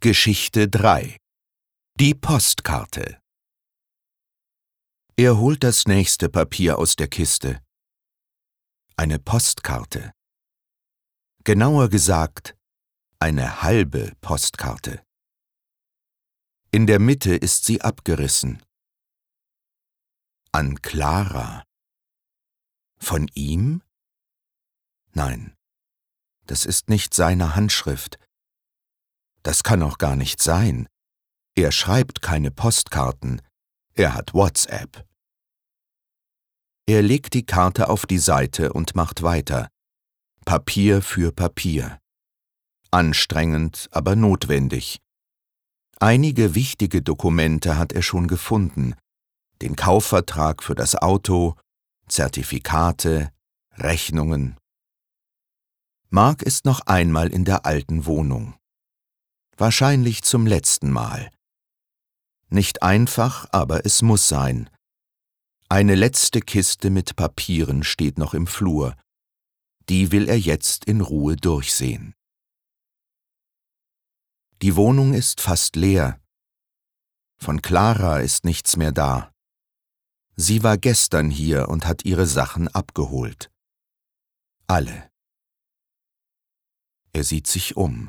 Geschichte 3: Die Postkarte. Er holt das nächste Papier aus der Kiste. Eine Postkarte. Genauer gesagt, eine halbe Postkarte. In der Mitte ist sie abgerissen. An Clara. Von ihm? Nein, das ist nicht seine Handschrift. Das kann auch gar nicht sein. Er schreibt keine Postkarten, er hat WhatsApp. Er legt die Karte auf die Seite und macht weiter. Papier für Papier. Anstrengend, aber notwendig. Einige wichtige Dokumente hat er schon gefunden. Den Kaufvertrag für das Auto, Zertifikate, Rechnungen. Mark ist noch einmal in der alten Wohnung. Wahrscheinlich zum letzten Mal. Nicht einfach, aber es muss sein. Eine letzte Kiste mit Papieren steht noch im Flur. Die will er jetzt in Ruhe durchsehen. Die Wohnung ist fast leer. Von Clara ist nichts mehr da. Sie war gestern hier und hat ihre Sachen abgeholt. Alle. Er sieht sich um.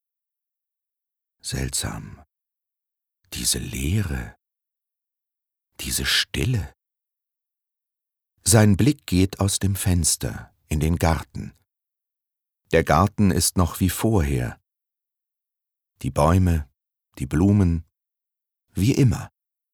Seltsam. Diese Leere. Diese Stille. Sein Blick geht aus dem Fenster in den Garten. Der Garten ist noch wie vorher. Die Bäume, die Blumen, wie immer.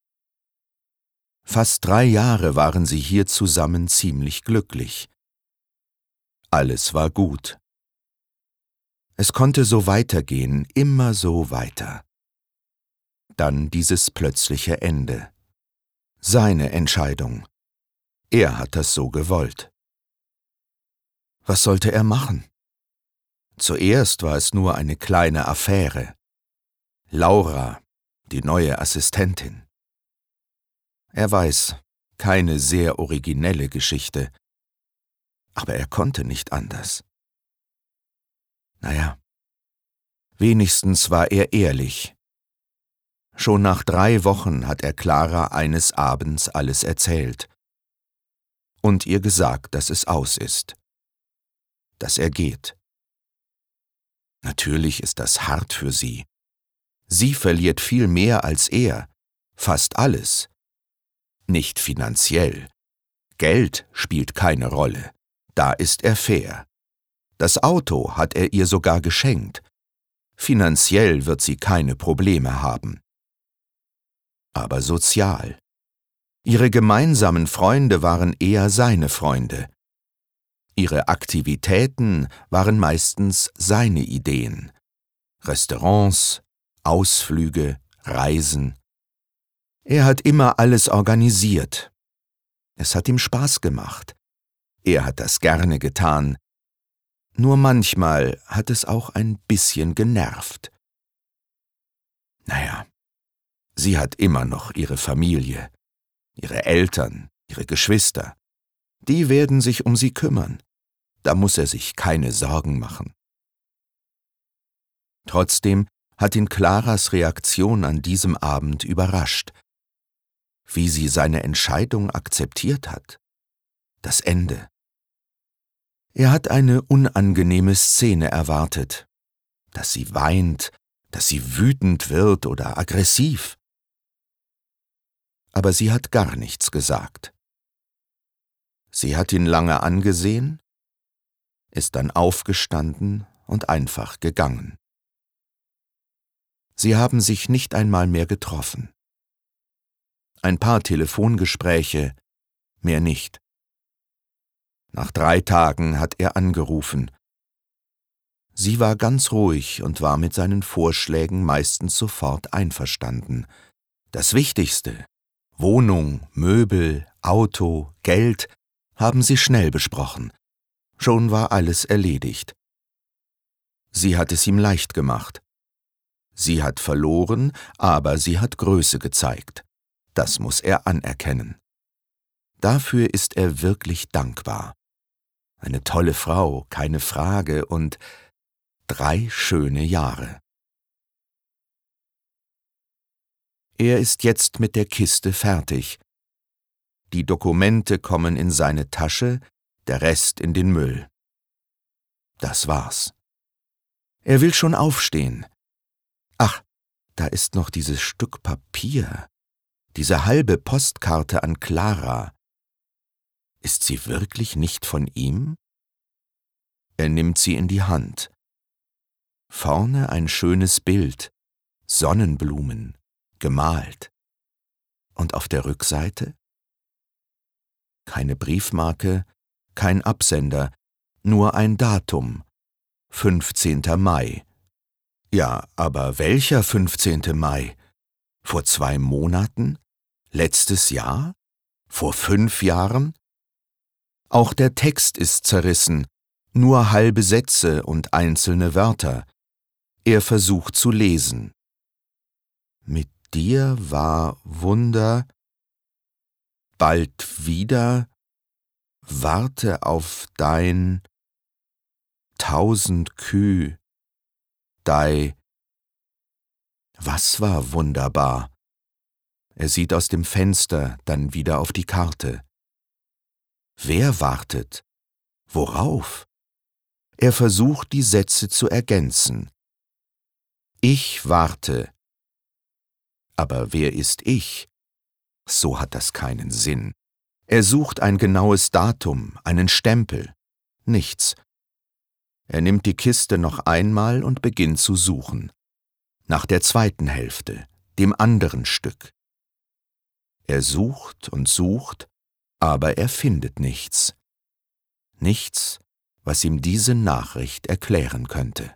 Fast 3 Jahre waren sie hier zusammen ziemlich glücklich. Alles war gut. Es konnte so weitergehen, immer so weiter. Dann dieses plötzliche Ende. Seine Entscheidung. Er hat das so gewollt. Was sollte er machen? Zuerst war es nur eine kleine Affäre. Laura, die neue Assistentin. Er weiß, keine sehr originelle Geschichte. Aber er konnte nicht anders. Naja, wenigstens war er ehrlich. Schon nach 3 Wochen hat er Clara eines Abends alles erzählt und ihr gesagt, dass es aus ist, dass er geht. Natürlich ist das hart für sie. Sie verliert viel mehr als er, fast alles. Nicht finanziell. Geld spielt keine Rolle. Da ist er fair. Das Auto hat er ihr sogar geschenkt. Finanziell wird sie keine Probleme haben. Aber sozial. Ihre gemeinsamen Freunde waren eher seine Freunde. Ihre Aktivitäten waren meistens seine Ideen. Restaurants, Ausflüge, Reisen. Er hat immer alles organisiert. Es hat ihm Spaß gemacht. Er hat das gerne getan. Nur manchmal hat es auch ein bisschen genervt. Naja, sie hat immer noch ihre Familie, ihre Eltern, ihre Geschwister. Die werden sich um sie kümmern. Da muss er sich keine Sorgen machen. Trotzdem hat ihn Claras Reaktion an diesem Abend überrascht. Wie sie seine Entscheidung akzeptiert hat. Das Ende. Er hat eine unangenehme Szene erwartet. Dass sie weint, dass sie wütend wird oder aggressiv. Aber sie hat gar nichts gesagt. Sie hat ihn lange angesehen, ist dann aufgestanden und einfach gegangen. Sie haben sich nicht einmal mehr getroffen. Ein paar Telefongespräche, mehr nicht. Nach 3 Tagen hat er angerufen. Sie war ganz ruhig und war mit seinen Vorschlägen meistens sofort einverstanden. Das Wichtigste, Wohnung, Möbel, Auto, Geld, haben sie schnell besprochen. Schon war alles erledigt. Sie hat es ihm leicht gemacht. Sie hat verloren, aber sie hat Größe gezeigt. Das muss er anerkennen. Dafür ist er wirklich dankbar. Eine tolle Frau, keine Frage, und 3 schöne Jahre. Er ist jetzt mit der Kiste fertig. Die Dokumente kommen in seine Tasche, der Rest in den Müll. Das war's. Er will schon aufstehen. Ach, da ist noch dieses Stück Papier, diese halbe Postkarte an Clara. Ist sie wirklich nicht von ihm? Er nimmt sie in die Hand. Vorne ein schönes Bild, Sonnenblumen, gemalt. Und auf der Rückseite? Keine Briefmarke, kein Absender, nur ein Datum, 15. Mai. Ja, aber welcher 15. Mai? Vor 2 Monaten? Letztes Jahr? Vor 5 Jahren? Auch der Text ist zerrissen, nur halbe Sätze und einzelne Wörter. Er versucht zu lesen. Mit dir war Wunder, bald wieder, warte auf dein 1000 Küh, Was war wunderbar? Er sieht aus dem Fenster, dann wieder auf die Karte. Wer wartet? Worauf? Er versucht, die Sätze zu ergänzen. Ich warte. Aber wer ist ich? So hat das keinen Sinn. Er sucht ein genaues Datum, einen Stempel. Nichts. Er nimmt die Kiste noch einmal und beginnt zu suchen. Nach der zweiten Hälfte, dem anderen Stück. Er sucht und sucht, aber er findet nichts. Nichts, was ihm diese Nachricht erklären könnte.